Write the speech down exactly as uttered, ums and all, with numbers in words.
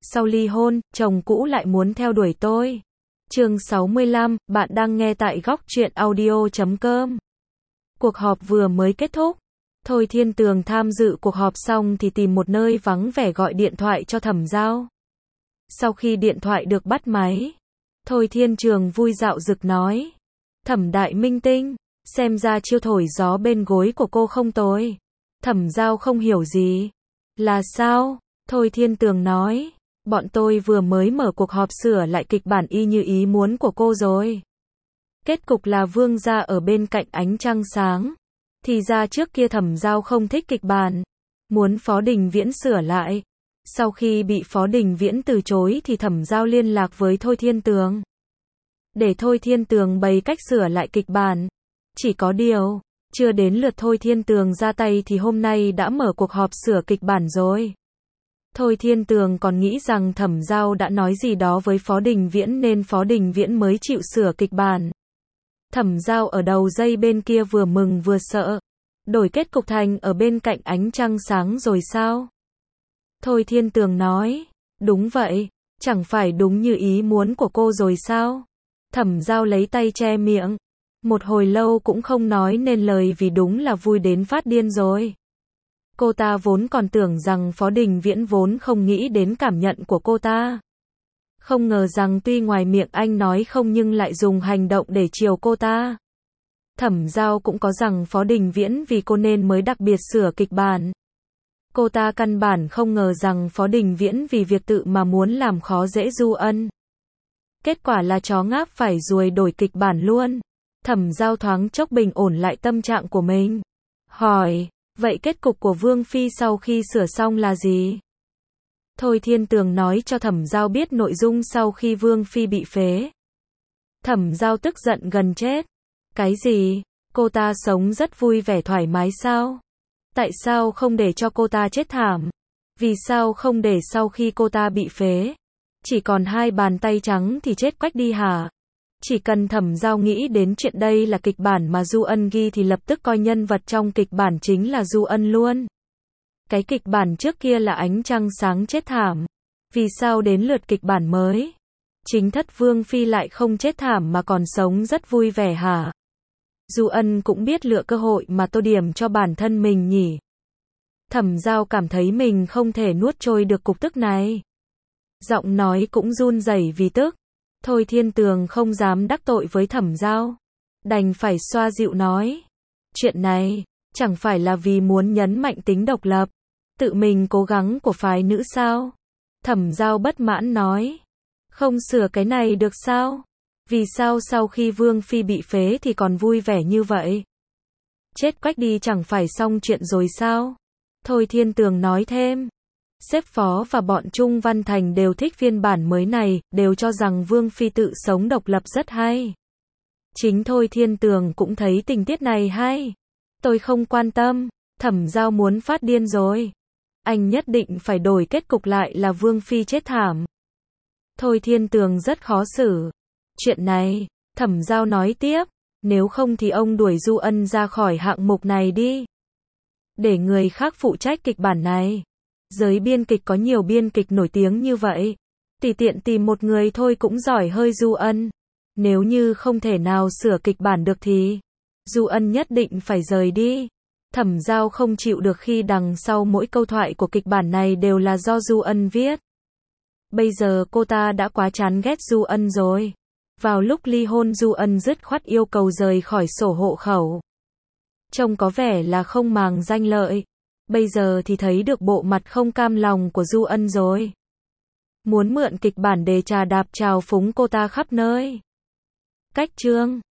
sau ly hôn, chồng cũ lại muốn theo đuổi tôi. Chương sáu mươi lăm, bạn đang nghe tại góc truyện audio chấm com. Cuộc họp vừa mới kết thúc. Thôi Thiên Tường tham dự cuộc họp xong thì tìm một nơi vắng vẻ gọi điện thoại cho Thẩm Giao. Sau khi điện thoại được bắt máy, Thôi Thiên Trường vui dạo dực nói: Thẩm đại minh tinh, xem ra chiêu thổi gió bên gối của cô không tồi. Thẩm Giao không hiểu gì. Là sao? Thôi Thiên Tường nói: Bọn tôi vừa mới mở cuộc họp sửa lại kịch bản y như ý muốn của cô rồi. Kết cục là vương gia ở bên cạnh ánh trăng sáng. Thì ra trước kia Thẩm Giao không thích kịch bản, muốn Phó Đình Viễn sửa lại. Sau khi bị Phó Đình Viễn từ chối thì Thẩm Giao liên lạc với Thôi Thiên Tường, để Thôi Thiên Tường bày cách sửa lại kịch bản. Chỉ có điều, chưa đến lượt Thôi Thiên Tường ra tay thì hôm nay đã mở cuộc họp sửa kịch bản rồi. Thôi Thiên Tường còn nghĩ rằng Thẩm Giao đã nói gì đó với Phó Đình Viễn nên Phó Đình Viễn mới chịu sửa kịch bản. Thẩm Giao ở đầu dây bên kia vừa mừng vừa sợ. Đổi kết cục thành ở bên cạnh ánh trăng sáng rồi sao? Thôi Thiên Tường nói: Đúng vậy, chẳng phải đúng như ý muốn của cô rồi sao? Thẩm Giao lấy tay che miệng. Một hồi lâu cũng không nói nên lời vì đúng là vui đến phát điên rồi. Cô ta vốn còn tưởng rằng Phó Đình Viễn vốn không nghĩ đến cảm nhận của cô ta. Không ngờ rằng tuy ngoài miệng anh nói không nhưng lại dùng hành động để chiều cô ta. Thẩm Giao cũng có rằng Phó Đình Viễn vì cô nên mới đặc biệt sửa kịch bản. Cô ta căn bản không ngờ rằng Phó Đình Viễn vì việc tự mà muốn làm khó dễ Du Ân. Kết quả là chó ngáp phải ruồi đổi kịch bản luôn. Thẩm Giao thoáng chốc bình ổn lại tâm trạng của mình. Hỏi: Vậy kết cục của Vương Phi sau khi sửa xong là gì? Thôi Thiên Tường nói cho Thẩm Giao biết nội dung sau khi Vương Phi bị phế. Thẩm Giao tức giận gần chết. Cái gì? Cô ta sống rất vui vẻ thoải mái sao? Tại sao không để cho cô ta chết thảm? Vì sao không để sau khi cô ta bị phế, chỉ còn hai bàn tay trắng thì chết quách đi hả? Chỉ cần Thẩm Giao nghĩ đến chuyện đây là kịch bản mà Du Ân ghi thì lập tức coi nhân vật trong kịch bản chính là Du Ân luôn. Cái kịch bản trước kia là ánh trăng sáng chết thảm. Vì sao đến lượt kịch bản mới, chính thất Vương Phi lại không chết thảm mà còn sống rất vui vẻ hả? Du Ân cũng biết lựa cơ hội mà tô điểm cho bản thân mình nhỉ. Thẩm Giao cảm thấy mình không thể nuốt trôi được cục tức này. Giọng nói cũng run rẩy vì tức. Thôi Thiên Tường không dám đắc tội với Thẩm Giao, đành phải xoa dịu nói: Chuyện này, chẳng phải là vì muốn nhấn mạnh tính độc lập, tự mình cố gắng của phái nữ sao? Thẩm Giao bất mãn nói: Không sửa cái này được sao? Vì sao sau khi Vương Phi bị phế thì còn vui vẻ như vậy? Chết quách đi chẳng phải xong chuyện rồi sao? Thôi Thiên Tường nói thêm: Xếp Phó và bọn Trung Văn Thành đều thích phiên bản mới này, đều cho rằng Vương Phi tự sống độc lập rất hay. Chính Thôi Thiên Tường cũng thấy tình tiết này hay. Tôi không quan tâm. Thẩm Giao muốn phát điên rồi. Anh nhất định phải đổi kết cục lại là Vương Phi chết thảm. Thôi Thiên Tường rất khó xử. Chuyện này, Thẩm Giao nói tiếp, nếu không thì ông đuổi Du Ân ra khỏi hạng mục này đi, để người khác phụ trách kịch bản này. Giới biên kịch có nhiều biên kịch nổi tiếng như vậy, tùy tiện tìm một người thôi cũng giỏi hơi Du Ân. Nếu như không thể nào sửa kịch bản được thì Du Ân nhất định phải rời đi. Thẩm Giao không chịu được khi đằng sau mỗi câu thoại của kịch bản này đều là do Du Ân viết. Bây giờ cô ta đã quá chán ghét Du Ân rồi. Vào lúc ly hôn Du Ân dứt khoát yêu cầu rời khỏi sổ hộ khẩu. Trông có vẻ là không màng danh lợi. Bây giờ thì thấy được bộ mặt không cam lòng của Du Ân rồi. Muốn mượn kịch bản để trà đạp trào phúng cô ta khắp nơi. Cách chương